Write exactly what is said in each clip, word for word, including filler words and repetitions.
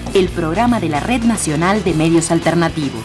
el programa de la Red Nacional de Medios Alternativos.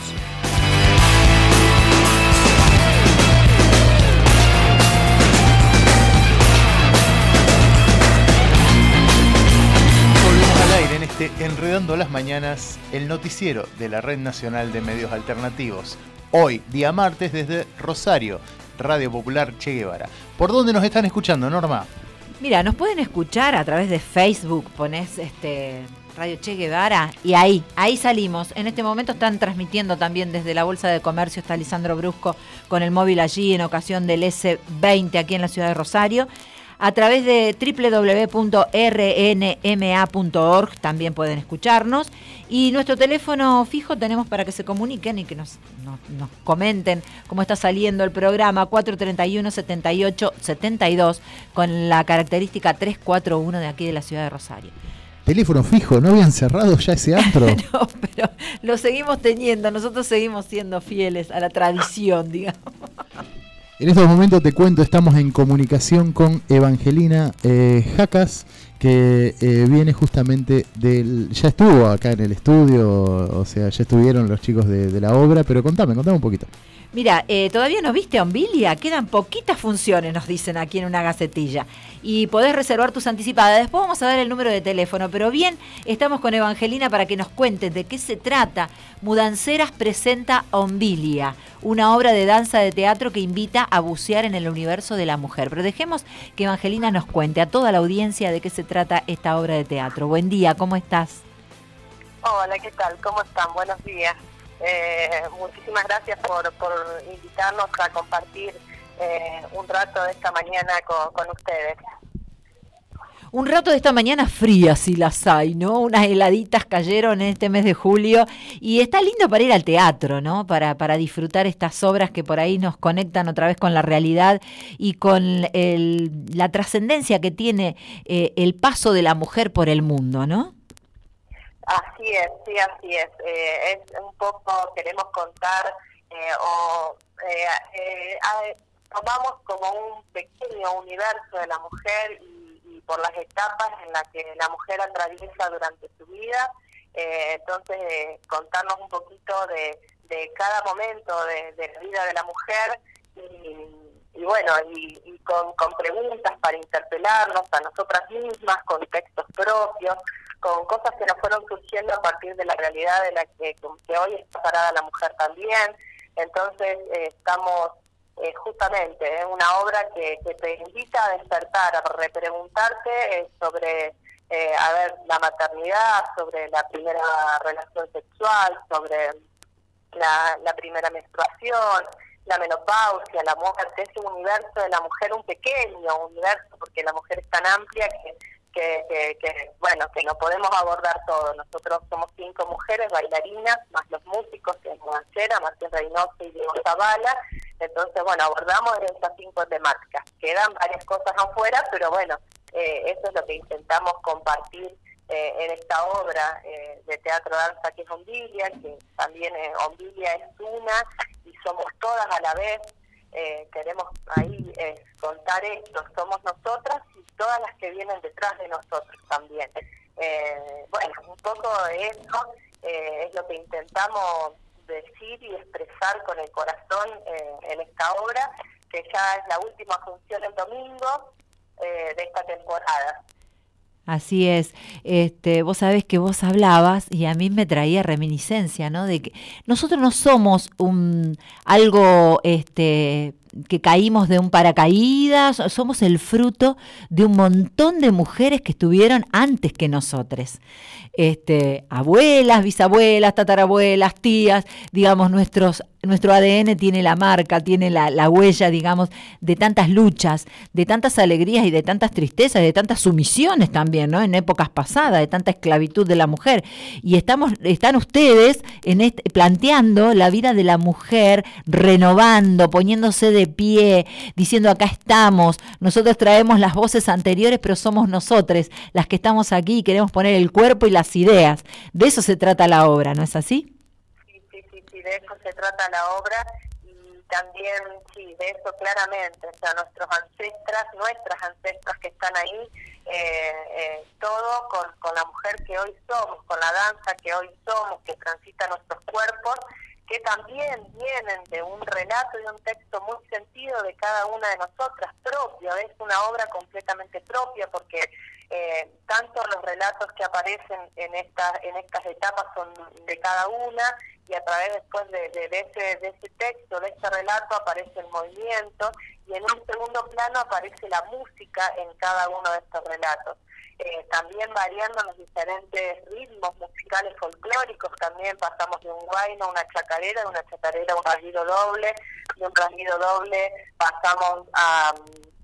Volvemos al aire en este Enredando las Mañanas, el noticiero de la Red Nacional de Medios Alternativos. Hoy, día martes, desde Rosario, Radio Popular Che Guevara. ¿Por dónde nos están escuchando, Norma? Mira, nos pueden escuchar a través de Facebook, ponés este Radio Che Guevara y ahí, ahí salimos. En este momento están transmitiendo también desde la Bolsa de Comercio, está Lisandro Brusco con el móvil allí en ocasión del ese veinte aquí en la ciudad de Rosario. A través de doble u doble u doble u punto r n m a punto org también pueden escucharnos. Y nuestro teléfono fijo tenemos para que se comuniquen y que nos, nos, nos comenten cómo está saliendo el programa, cuatro treinta y uno, setenta y ocho, setenta y dos, con la característica tres cuatro uno de aquí de la ciudad de Rosario. Teléfono fijo, ¿no habían cerrado ya ese antro? No, pero lo seguimos teniendo, nosotros seguimos siendo fieles a la tradición, digamos. En estos momentos te cuento, estamos en comunicación con Evangelina eh, Jacas, que eh, viene justamente del... Ya estuvo acá en el estudio, o sea, ya estuvieron los chicos de, de la obra, pero contame, contame un poquito. Mira, eh, ¿todavía no viste Ombilia? Quedan poquitas funciones, nos dicen aquí en una gacetilla. Y podés reservar tus anticipadas. Después vamos a dar el número de teléfono. Pero bien, estamos con Evangelina para que nos cuentes de qué se trata. Mudanceras presenta Ombilia, una obra de danza de teatro que invita a bucear en el universo de la mujer. Pero dejemos que Evangelina nos cuente a toda la audiencia de qué se trata esta obra de teatro. Buen día, ¿cómo estás? Hola, ¿qué tal? ¿Cómo están? Buenos días. Eh, muchísimas gracias por, por invitarnos a compartir eh, un rato de esta mañana con, con ustedes. Un rato de esta mañana fría, si las hay, ¿no? Unas heladitas cayeron en este mes de julio y está lindo para ir al teatro, ¿no? Para, para disfrutar estas obras que por ahí nos conectan otra vez con la realidad y con el, la trascendencia que tiene eh, el paso de la mujer por el mundo, ¿no? Así es, sí, así es. Eh, es un poco, queremos contar eh, o eh, eh, tomamos como un pequeño universo de la mujer y, y por las etapas en las que la mujer atraviesa durante su vida. Eh, entonces, eh, contarnos un poquito de, de cada momento de, de la vida de la mujer y, y bueno, y, y con, con preguntas para interpelarnos a nosotras mismas, con textos propios, con cosas que nos fueron surgiendo a partir de la realidad de la que, que hoy está parada la mujer también. Entonces eh, estamos eh, justamente en eh, una obra que, que te invita a despertar, a repreguntarte eh, sobre eh, a ver, la maternidad, sobre la primera relación sexual, sobre la, la primera menstruación, la menopausia, la muerte, ese universo de la mujer, un pequeño universo, porque la mujer es tan amplia que Que, que, que, bueno, que no podemos abordar todo. Nosotros somos cinco mujeres bailarinas, más los músicos, que es Mudancera, Martín Reynoso y Diego Zavala. Entonces, bueno, abordamos esas cinco temáticas. Quedan varias cosas afuera, pero bueno, eh, eso es lo que intentamos compartir eh, en esta obra eh, de teatro danza que es Ombilia, que también eh, Ombilia es una y somos todas a la vez. Eh, queremos ahí eh, contar esto, somos nosotras y todas las que vienen detrás de nosotros también. Eh, bueno, un poco de eso eh, es lo que intentamos decir y expresar con el corazón eh, en esta obra, que ya es la última función el domingo eh, de esta temporada. Así es. Este, vos sabés que vos hablabas y a mí me traía reminiscencia, ¿no? De que nosotros no somos un algo este que caímos de un paracaídas, somos el fruto de un montón de mujeres que estuvieron antes que nosotros. Este, abuelas, bisabuelas, tatarabuelas, tías, digamos, nuestros, nuestro A D N tiene la marca, tiene la, la huella, digamos, de tantas luchas, de tantas alegrías y de tantas tristezas, de tantas sumisiones también, ¿no? En épocas pasadas, de tanta esclavitud de la mujer. Y estamos, están ustedes en este, planteando la vida de la mujer, renovando, poniéndose de pie, diciendo acá estamos, nosotros traemos las voces anteriores, pero somos nosotros las que estamos aquí y queremos poner el cuerpo y las ideas. De eso se trata la obra, ¿no es así? Sí, sí, sí, sí, de eso se trata la obra y también, sí, de eso claramente, o sea, nuestros ancestras, nuestras ancestras que están ahí, eh, eh, todo con, con la mujer que hoy somos, con la danza que hoy somos, que transita nuestros cuerpos, que también vienen de un relato y un texto muy sentido de cada una de nosotras, propio, es una obra completamente propia, porque eh, tanto los relatos que aparecen en estas en estas etapas son de cada una, y a través después de, de, de, ese, de ese texto, de ese relato, aparece el movimiento, y en un segundo plano aparece la música en cada uno de estos relatos. Eh, también variando los diferentes ritmos musicales folclóricos, también pasamos de un guayno a una chacarera, de una chacarera a un rasguido doble, de un rasguido doble pasamos a,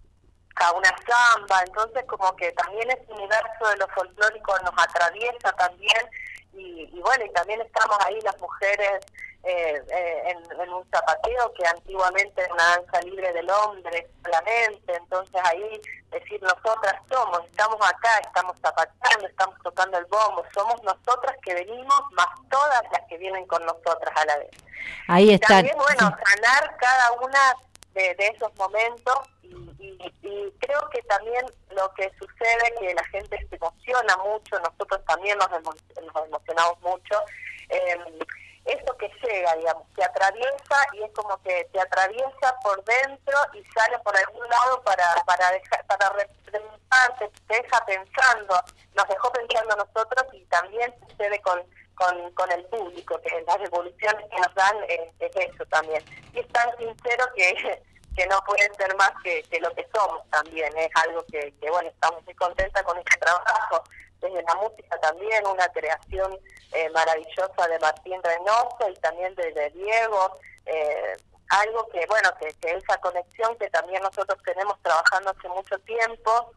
a una samba, entonces como que también ese universo de lo folclórico nos atraviesa también, y, y bueno, y también estamos ahí las mujeres eh, eh, en, en un zapateo que antiguamente era una danza libre del hombre solamente, entonces ahí decir nosotras somos, estamos acá, estamos zapateando, estamos tocando el bombo, somos nosotras que venimos más todas las que vienen con nosotras a la vez. Ahí está. También, bueno, sanar cada una de, de esos momentos, y, y, y creo que también lo que sucede que la gente se emociona mucho, nosotros también nos, emo nos emocionamos mucho, eh, eso que llega, digamos, te atraviesa, y es como que te atraviesa por dentro y sale por algún lado para para dejar, para representar, te, te deja pensando, nos dejó pensando nosotros, y también sucede con con, con el público, que las devoluciones que nos dan es, es eso también, y es tan sincero que que no puede ser más que, que lo que somos también, es algo que, que bueno, estamos muy contentas con este trabajo. Desde la música también, una creación eh, maravillosa de Martín Reynoso y también de, de Diego, eh, algo que, bueno, que, que esa conexión que también nosotros tenemos trabajando hace mucho tiempo,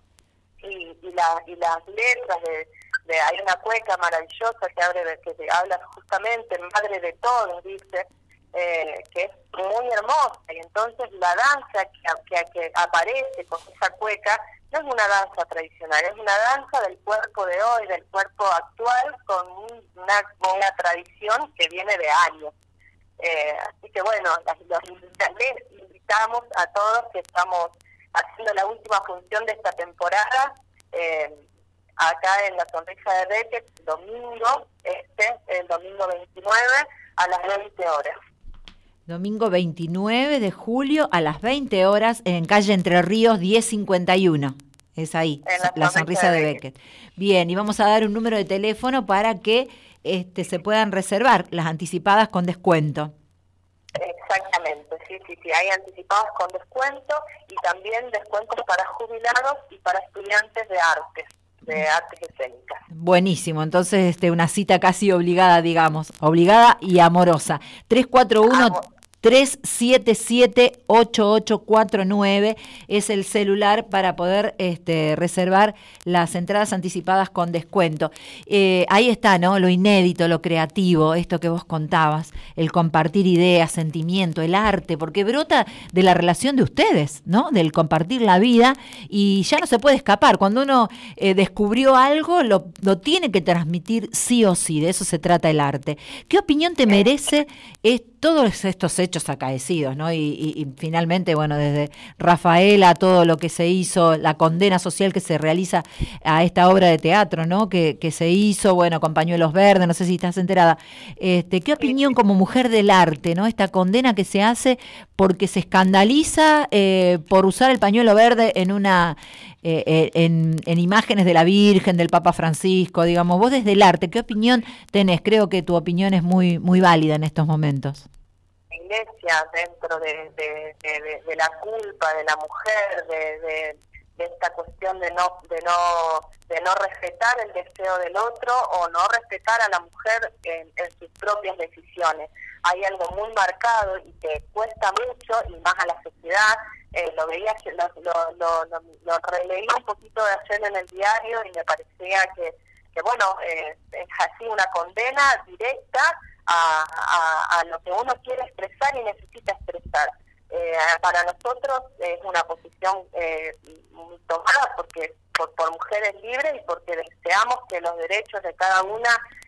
y, y, la, y las letras de, de, hay una cueca maravillosa que, abre, que habla justamente madre de todos, dice, eh, que es muy hermosa, y entonces la danza que, que, que aparece con esa cueca no es una danza tradicional, es una danza del cuerpo de hoy, del cuerpo actual, con una, una tradición que viene de años. Eh, así que bueno, las, los, les invitamos a todos que estamos haciendo la última función de esta temporada, eh, acá en la Sonrisa de Beckett, el domingo, este, el domingo veintinueve, a las veinte horas. Domingo veintinueve de julio a las veinte horas en calle Entre Ríos diez cincuenta y uno. Es ahí, la, la Sonrisa de Beckett. Bien, y vamos a dar un número de teléfono para que este, se puedan reservar las anticipadas con descuento. Exactamente, sí, sí, sí, hay anticipadas con descuento, y también descuentos para jubilados y para estudiantes de artes, de artes escénicas. Buenísimo, entonces este, una cita casi obligada, digamos, obligada y amorosa. tres cuatro uno, tres siete siete, ocho ocho cuatro nueve es el celular para poder este, reservar las entradas anticipadas con descuento. Eh, ahí está, ¿no? Lo inédito, lo creativo, esto que vos contabas, el compartir ideas, sentimiento, el arte, porque brota de la relación de ustedes, ¿no? Del compartir la vida, y ya no se puede escapar. Cuando uno eh, descubrió algo, lo, lo tiene que transmitir sí o sí, de eso se trata el arte. ¿Qué opinión te merece es todos estos hechos acaecidos, ¿no? Y, y, y finalmente, bueno, desde Rafaela, todo lo que se hizo, la condena social que se realiza a esta obra de teatro, ¿no? Que, que se hizo, bueno, con pañuelos verdes, no sé si estás enterada. Este, ¿qué opinión como mujer del arte, ¿no? Esta condena que se hace porque se escandaliza eh, por usar el pañuelo verde en una eh, en, en imágenes de la Virgen, del Papa Francisco, digamos. Vos desde el arte, ¿qué opinión tenés? Creo que tu opinión es muy, muy válida en estos momentos. Iglesia, dentro de, de, de, de la culpa de la mujer, de, de, de esta cuestión de no de no de no respetar el deseo del otro, o no respetar a la mujer en, en sus propias decisiones. Hay algo muy marcado y que cuesta mucho, y más a la sociedad. Eh, lo veía, lo, lo, lo, lo, lo releí un poquito de ayer en el diario, y me parecía que, que bueno, eh, es así una condena directa A, a, a lo que uno quiere expresar y necesita expresar. Eh, para nosotros es una posición eh, tomada porque por, por mujeres libres, y porque deseamos que los derechos de cada una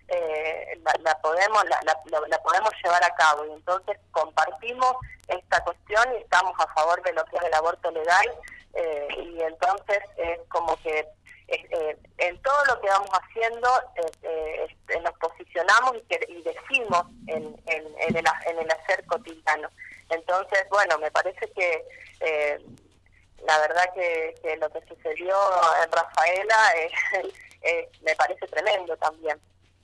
eh, la, la podemos la, la, la podemos llevar a cabo. Y entonces compartimos esta cuestión y estamos a favor de lo que es el aborto legal, eh, y entonces es como que eh, eh, en todo lo que vamos haciendo eh, eh, nos posicionamos y, que, y decimos en, en, en, el, en el hacer cotidiano. Entonces, bueno, me parece que eh, la verdad que, que lo que sucedió en Rafaela eh, eh, me parece tremendo también.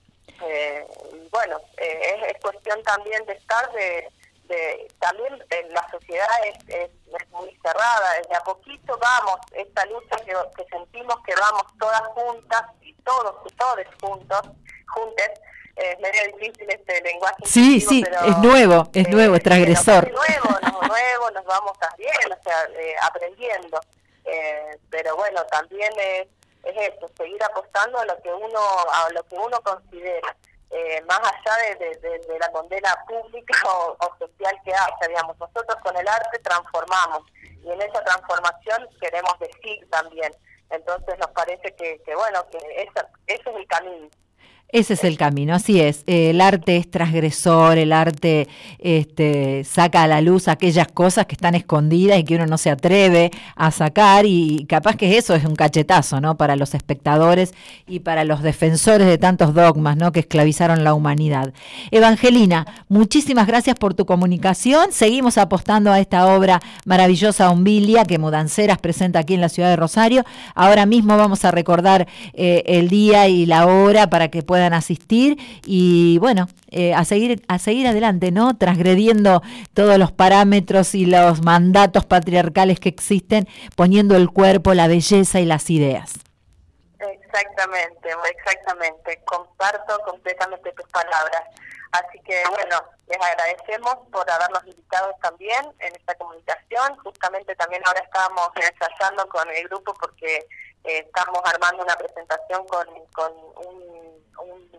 Eh, y bueno, eh, es, es cuestión también de estar, de, de también en la sociedad es, es, es muy cerrada, desde a poquito vamos, esta lucha que, que sentimos que vamos todas juntas, y todos y todos juntos, juntes, es medio difícil este lenguaje. Sí, sí, pero, es nuevo, es eh, nuevo, es transgresor. Es nuevo, es nuevo, nos vamos también, o sea, eh, aprendiendo. Eh, pero bueno, también es, es eso, seguir apostando a lo que uno, a lo que uno considera, eh, más allá de, de, de, de la condena pública o, o social que haya, digamos. Nosotros con el arte transformamos, y en esa transformación queremos decir también. Entonces nos parece que, que bueno, que esa, ese es el camino. Ese es el camino, así es. El arte es transgresor, el arte este, saca a la luz aquellas cosas que están escondidas y que uno no se atreve a sacar, y capaz que eso es un cachetazo, ¿no?, para los espectadores y para los defensores de tantos dogmas, ¿no?, que esclavizaron la humanidad. Evangelina, muchísimas gracias por tu comunicación. Seguimos apostando a esta obra maravillosa, Umbilia, que Mudanceras presenta aquí en la ciudad de Rosario. Ahora mismo vamos a recordar eh, el día y la hora para que puedan asistir y bueno, eh, a seguir a seguir adelante, ¿no?, transgrediendo todos los parámetros y los mandatos patriarcales que existen, poniendo el cuerpo, la belleza y las ideas. Exactamente, exactamente, comparto completamente tus palabras. Así que bueno, les agradecemos por habernos invitado también en esta comunicación. Justamente también ahora estábamos ensayando con el grupo porque eh, estamos armando una presentación con, con un un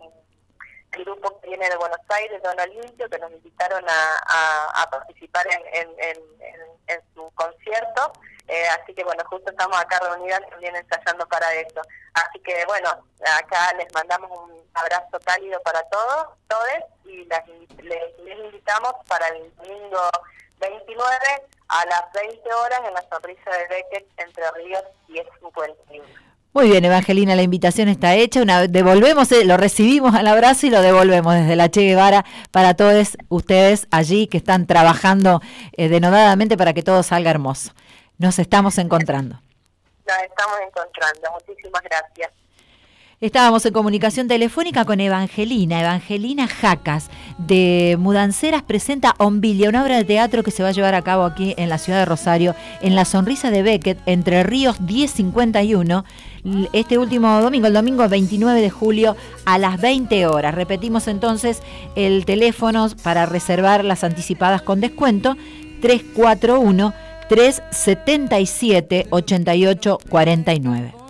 grupo que viene de Buenos Aires, Don Olimpio, que nos invitaron a, a, a participar en, en, en, en, en su concierto, eh, así que bueno, justo estamos acá reunidas también ensayando para eso. Así que bueno, acá les mandamos un abrazo cálido para todos, todes, y las, les, les invitamos para el domingo veintinueve a las veinte horas en la Sonrisa de Beckett, Entre Ríos diez cincuenta y uno. Muy bien, Evangelina, la invitación está hecha. Una, devolvemos, eh, lo recibimos al abrazo y lo devolvemos desde la Che Guevara para todos ustedes allí que están trabajando eh, denodadamente para que todo salga hermoso. Nos estamos encontrando. Nos estamos encontrando. Muchísimas gracias. Estábamos en comunicación telefónica con Evangelina, Evangelina Jacas, de Mudanceras presenta Umbilia, una obra de teatro que se va a llevar a cabo aquí en la ciudad de Rosario, en la Sonrisa de Beckett, Entre Ríos diez cincuenta y uno, este último domingo, el domingo veintinueve de julio a las veinte horas. Repetimos entonces el teléfono para reservar las anticipadas con descuento, tres cuatro uno, tres siete siete, ocho ocho cuatro nueve.